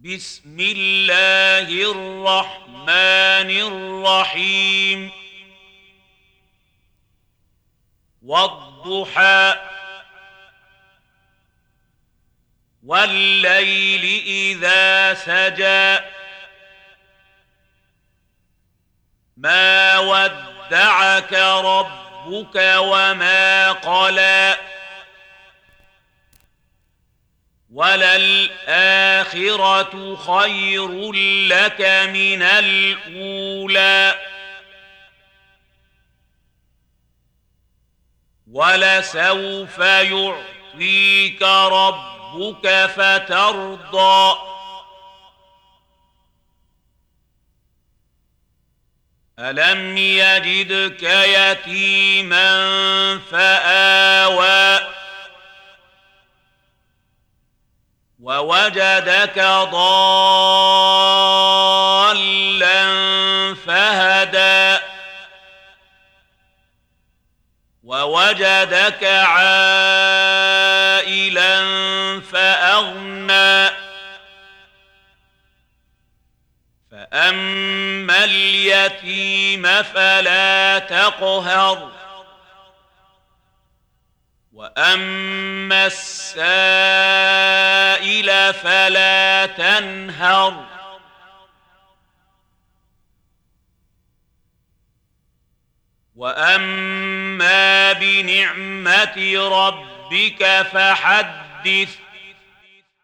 بسم الله الرحمن الرحيم والضحى والليل إذا سجى ما ودعك ربك وما قلى وللآخرة خير لك من الأولى ولسوف يعطيك ربك فترضى ألم يجدك يتيما فآوى ووجدك ضالا فهدى ووجدك عائلا فأغنى فأما اليتيم فلا تقهر وأما السائل فلا تنهر وأما بنعمة ربك فحدث